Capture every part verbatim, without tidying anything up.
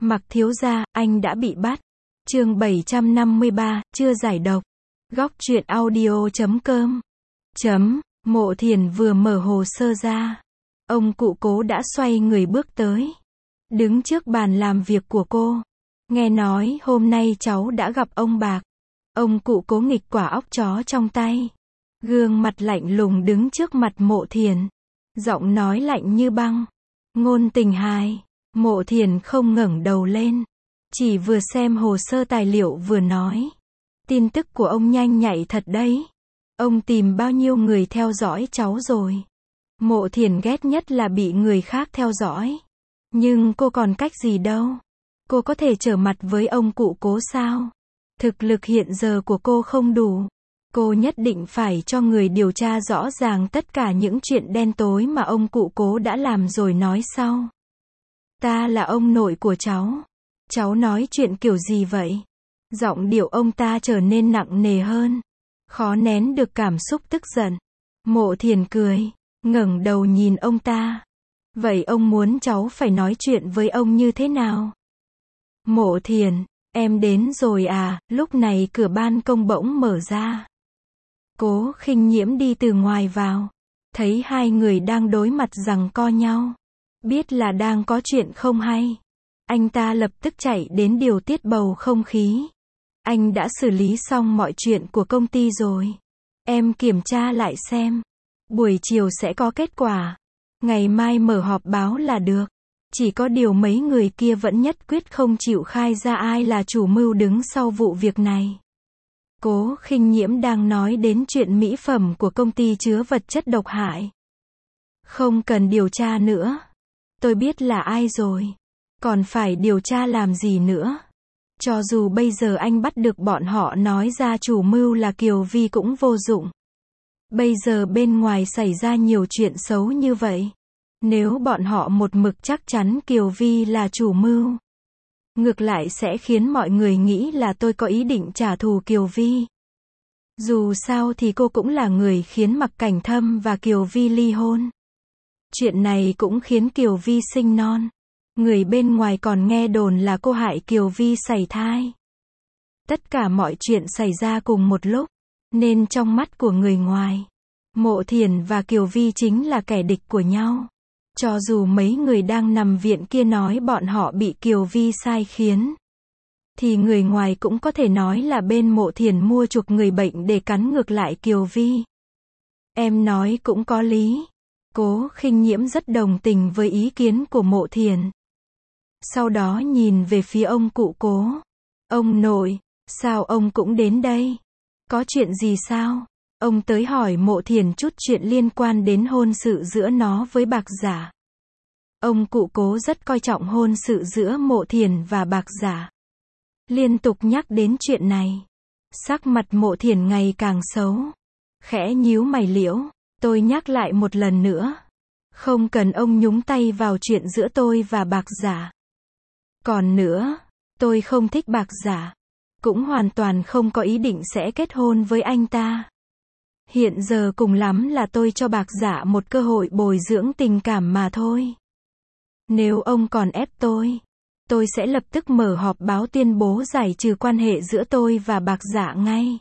Mặc thiếu gia, anh đã bị bắt. Chương bảy trăm năm mươi ba, chưa giải độc. Góc truyện audio chấm com. Chấm, Mộ Thiền vừa mở hồ sơ ra. Ông cụ Cố đã xoay người bước tới. Đứng trước bàn làm việc của cô. Nghe nói hôm nay cháu đã gặp ông Bạc. Ông cụ Cố nghịch quả óc chó trong tay. Gương mặt lạnh lùng đứng trước mặt Mộ Thiền. Giọng nói lạnh như băng. Ngôn tình hài. Mộ Thiền không ngẩng đầu lên. Chỉ vừa xem hồ sơ tài liệu vừa nói. Tin tức của ông nhanh nhạy thật đấy. Ông tìm bao nhiêu người theo dõi cháu rồi. Mộ Thiền ghét nhất là bị người khác theo dõi. Nhưng cô còn cách gì đâu. Cô có thể trở mặt với ông cụ Cố sao? Thực lực hiện giờ của cô không đủ. Cô nhất định phải cho người điều tra rõ ràng tất cả những chuyện đen tối mà ông cụ Cố đã làm rồi nói sau. Ta là ông nội của cháu. Cháu nói chuyện kiểu gì vậy? Giọng điệu ông ta trở nên nặng nề hơn. Khó nén được cảm xúc tức giận. Mộ Thiền cười, ngẩng đầu nhìn ông ta. Vậy ông muốn cháu phải nói chuyện với ông như thế nào? Mộ Thiền, em đến rồi à? Lúc này cửa ban công bỗng mở ra. Cố Khinh Nhiễm đi từ ngoài vào. Thấy hai người đang đối mặt giằng co nhau. Biết là đang có chuyện không hay. Anh ta lập tức chạy đến điều tiết bầu không khí. Anh đã xử lý xong mọi chuyện của công ty rồi. Em kiểm tra lại xem. Buổi chiều sẽ có kết quả. Ngày mai mở họp báo là được. Chỉ có điều mấy người kia vẫn nhất quyết không chịu khai ra ai là chủ mưu đứng sau vụ việc này. Cố Khinh Nhiễm đang nói đến chuyện mỹ phẩm của công ty chứa vật chất độc hại. Không cần điều tra nữa. Tôi biết là ai rồi. Còn phải điều tra làm gì nữa? Cho dù bây giờ anh bắt được bọn họ nói ra chủ mưu là Kiều Vi cũng vô dụng. Bây giờ bên ngoài xảy ra nhiều chuyện xấu như vậy. Nếu bọn họ một mực chắc chắn Kiều Vi là chủ mưu. Ngược lại sẽ khiến mọi người nghĩ là tôi có ý định trả thù Kiều Vi. Dù sao thì cô cũng là người khiến Mặc Cảnh Thâm và Kiều Vi ly hôn. Chuyện này cũng khiến Kiều Vi sinh non. Người bên ngoài còn nghe đồn là cô hại Kiều Vi sảy thai. Tất cả mọi chuyện xảy ra cùng một lúc. Nên trong mắt của người ngoài, Mộ Thiền và Kiều Vi chính là kẻ địch của nhau. Cho dù mấy người đang nằm viện kia nói bọn họ bị Kiều Vi sai khiến. Thì người ngoài cũng có thể nói là bên Mộ Thiền mua chuộc người bệnh để cắn ngược lại Kiều Vi. Em nói cũng có lý. Cố Khinh Nhiễm rất đồng tình với ý kiến của Mộ Thiền. Sau đó nhìn về phía ông cụ Cố. Ông nội, sao ông cũng đến đây? Có chuyện gì sao? Ông tới hỏi Mộ Thiền chút chuyện liên quan đến hôn sự giữa nó với Bạc Giả. Ông cụ Cố rất coi trọng hôn sự giữa Mộ Thiền và Bạc Giả. Liên tục nhắc đến chuyện này. Sắc mặt Mộ Thiền ngày càng xấu. Khẽ nhíu mày liễu. Tôi nhắc lại một lần nữa. Không cần ông nhúng tay vào chuyện giữa tôi và Bạc Giả. Còn nữa, tôi không thích Bạc Giả. Cũng hoàn toàn không có ý định sẽ kết hôn với anh ta. Hiện giờ cùng lắm là tôi cho Bạc Giả một cơ hội bồi dưỡng tình cảm mà thôi. Nếu ông còn ép tôi, tôi sẽ lập tức mở họp báo tuyên bố giải trừ quan hệ giữa tôi và Bạc Giả ngay.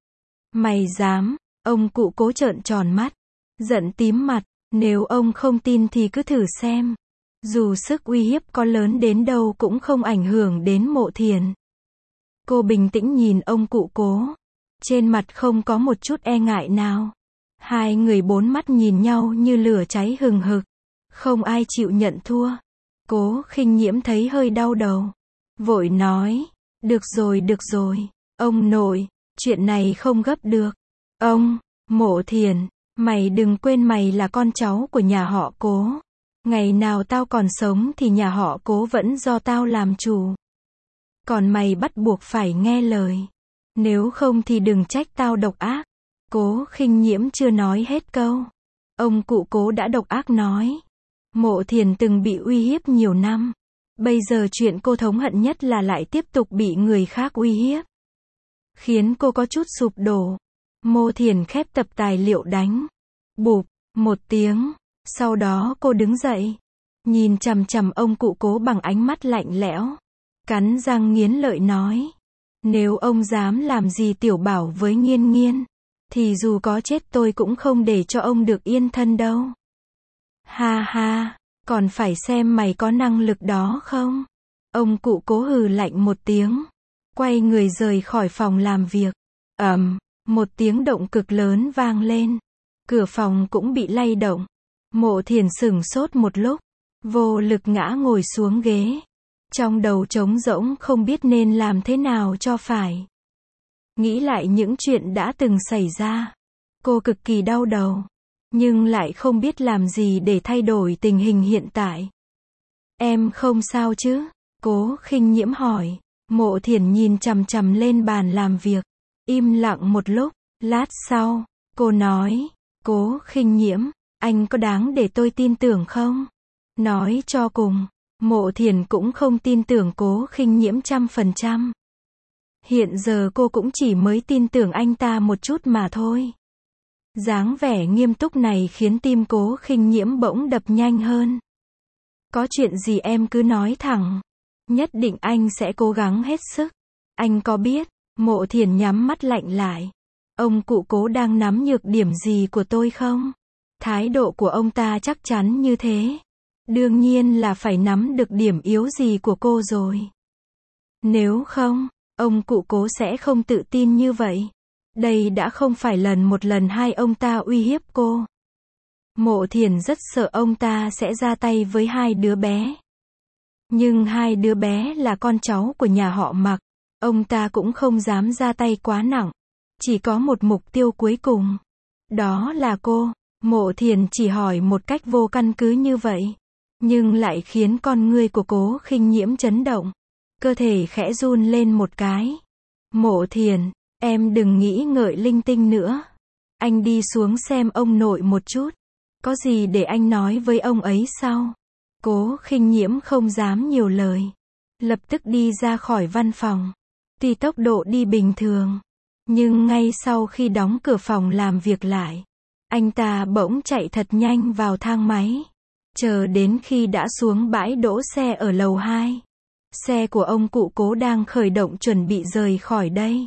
Mày dám? Ông cụ Cố trợn tròn mắt, giận tím mặt. Nếu ông không tin thì cứ thử xem. Dù sức uy hiếp có lớn đến đâu cũng không ảnh hưởng đến Mộ Thiền. Cô bình tĩnh nhìn ông cụ Cố. Trên mặt không có một chút e ngại nào. Hai người bốn mắt nhìn nhau như lửa cháy hừng hực. Không ai chịu nhận thua. Cố Khinh Nhiễm thấy hơi đau đầu. Vội nói. Được rồi được rồi. Ông nội, chuyện này không gấp được. Ông, Mộ Thiền, mày đừng quên mày là con cháu của nhà họ Cố. Ngày nào tao còn sống thì nhà họ Cố vẫn do tao làm chủ. Còn mày bắt buộc phải nghe lời. Nếu không thì đừng trách tao độc ác. Cố Khinh Nhiễm chưa nói hết câu. Ông cụ Cố đã độc ác nói. Mộ Thiền từng bị uy hiếp nhiều năm. Bây giờ chuyện cô thống hận nhất là lại tiếp tục bị người khác uy hiếp. Khiến cô có chút sụp đổ. Mộ Thiền khép tập tài liệu đánh. Bụp, một tiếng. Sau đó cô đứng dậy. Nhìn chằm chằm ông cụ Cố bằng ánh mắt lạnh lẽo. Cắn răng nghiến lợi nói. Nếu ông dám làm gì tiểu bảo với Nghiên Nghiên, thì dù có chết tôi cũng không để cho ông được yên thân đâu. Ha ha, còn phải xem mày có năng lực đó không? Ông cụ Cố hừ lạnh một tiếng, quay người rời khỏi phòng làm việc. Ầm, một tiếng động cực lớn vang lên. Cửa phòng cũng bị lay động. Mộ Thiền sửng sốt một lúc, vô lực ngã ngồi xuống ghế. Trong đầu trống rỗng không biết nên làm thế nào cho phải. Nghĩ lại những chuyện đã từng xảy ra, cô cực kỳ đau đầu, nhưng lại không biết làm gì để thay đổi tình hình hiện tại. Em không sao chứ? Cố Khinh Nhiễm hỏi. Mộ Thiền nhìn chằm chằm lên bàn làm việc, im lặng một lúc, lát sau, cô nói, Cố Khinh Nhiễm, anh có đáng để tôi tin tưởng không? Nói cho cùng, Mộ Thiền cũng không tin tưởng Cố Khinh Nhiễm trăm phần trăm. Hiện giờ cô cũng chỉ mới tin tưởng anh ta một chút mà thôi. Dáng vẻ nghiêm túc này khiến tim Cố Khinh Nhiễm bỗng đập nhanh hơn. Có chuyện gì em cứ nói thẳng. Nhất định anh sẽ cố gắng hết sức. Anh có biết, Mộ Thiền nhắm mắt lạnh lại. Ông cụ Cố đang nắm nhược điểm gì của tôi không? Thái độ của ông ta chắc chắn như thế. Đương nhiên là phải nắm được điểm yếu gì của cô rồi. Nếu không, ông cụ Cố sẽ không tự tin như vậy. Đây đã không phải lần một lần hai ông ta uy hiếp cô. Mộ Thiền rất sợ ông ta sẽ ra tay với hai đứa bé. Nhưng hai đứa bé là con cháu của nhà họ Mạc. Ông ta cũng không dám ra tay quá nặng. Chỉ có một mục tiêu cuối cùng. Đó là cô. Mộ Thiền chỉ hỏi một cách vô căn cứ như vậy. Nhưng lại khiến con ngươi của Cố Khinh Nhiễm chấn động. Cơ thể khẽ run lên một cái. Mộ Thiền, em đừng nghĩ ngợi linh tinh nữa. Anh đi xuống xem ông nội một chút. Có gì để anh nói với ông ấy sau. Cố Khinh Nhiễm không dám nhiều lời. Lập tức đi ra khỏi văn phòng. Tuy tốc độ đi bình thường, nhưng ngay sau khi đóng cửa phòng làm việc lại, anh ta bỗng chạy thật nhanh vào thang máy. Chờ đến khi đã xuống bãi đỗ xe ở lầu hai. Xe của ông cụ Cố đang khởi động chuẩn bị rời khỏi đây.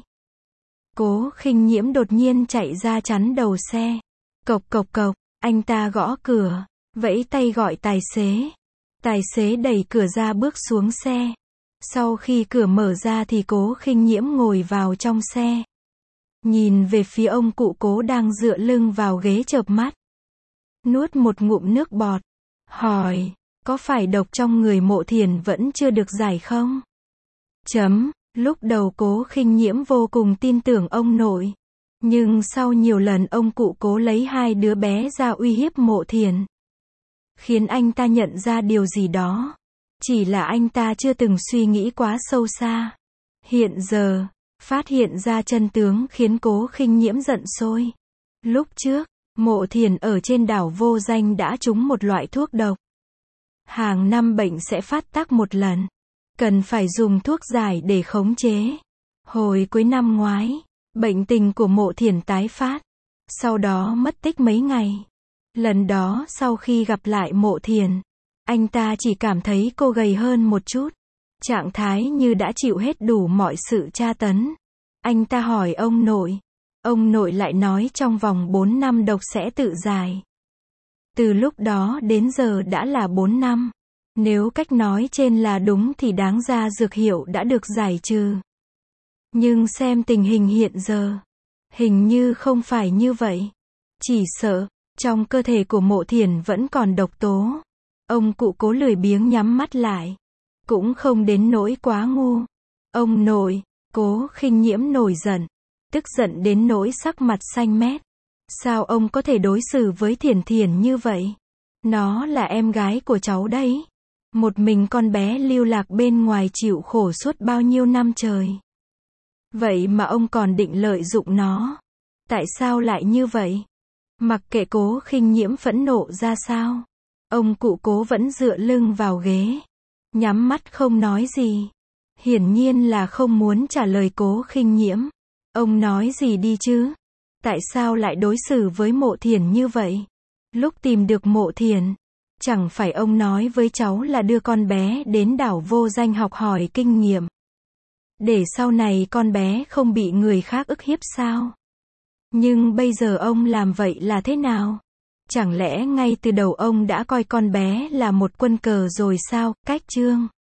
Cố Khinh Nhiễm đột nhiên chạy ra chắn đầu xe. Cộc cộc cộc, anh ta gõ cửa, vẫy tay gọi tài xế. Tài xế đẩy cửa ra bước xuống xe. Sau khi cửa mở ra thì Cố Khinh Nhiễm ngồi vào trong xe. Nhìn về phía ông cụ Cố đang dựa lưng vào ghế chợp mắt. Nuốt một ngụm nước bọt. Hỏi, có phải độc trong người Mộ Thiền vẫn chưa được giải không? Chấm, lúc đầu Cố Khinh Nhiễm vô cùng tin tưởng ông nội. Nhưng sau nhiều lần ông cụ Cố lấy hai đứa bé ra uy hiếp Mộ Thiền, khiến anh ta nhận ra điều gì đó. Chỉ là anh ta chưa từng suy nghĩ quá sâu xa. Hiện giờ, phát hiện ra chân tướng khiến Cố Khinh Nhiễm giận sôi. Lúc trước, Mộ Thiền ở trên đảo vô danh đã trúng một loại thuốc độc. Hàng năm bệnh sẽ phát tác một lần. Cần phải dùng thuốc giải để khống chế. Hồi cuối năm ngoái, bệnh tình của Mộ Thiền tái phát. Sau đó mất tích mấy ngày. Lần đó sau khi gặp lại Mộ Thiền, anh ta chỉ cảm thấy cô gầy hơn một chút. Trạng thái như đã chịu hết đủ mọi sự tra tấn. Anh ta hỏi ông nội. Ông nội lại nói trong vòng bốn năm độc sẽ tự giải. Từ lúc đó đến giờ đã là bốn năm. Nếu cách nói trên là đúng thì đáng ra dược hiệu đã được giải trừ. Nhưng xem tình hình hiện giờ, hình như không phải như vậy. Chỉ sợ, trong cơ thể của Mộ Thiền vẫn còn độc tố. Ông cụ Cố lười biếng nhắm mắt lại. Cũng không đến nỗi quá ngu. Ông nội, Cố Khinh Nhiễm nổi giận. Tức giận đến nỗi sắc mặt xanh mét. Sao ông có thể đối xử với Thiền Thiền như vậy? Nó là em gái của cháu đấy. Một mình con bé lưu lạc bên ngoài chịu khổ suốt bao nhiêu năm trời. Vậy mà ông còn định lợi dụng nó. Tại sao lại như vậy? Mặc kệ Cố Khinh Nhiễm phẫn nộ ra sao, ông cụ Cố vẫn dựa lưng vào ghế, nhắm mắt không nói gì. Hiển nhiên là không muốn trả lời Cố Khinh Nhiễm. Ông nói gì đi chứ? Tại sao lại đối xử với Mộ Thiền như vậy? Lúc tìm được Mộ Thiền, Chẳng phải ông nói với cháu là đưa con bé đến đảo Vô Danh học hỏi kinh nghiệm. Để sau này con bé không bị người khác ức hiếp sao? Nhưng bây giờ ông làm vậy là thế nào? Chẳng lẽ ngay từ đầu ông đã coi con bé là một quân cờ rồi sao? Cách chương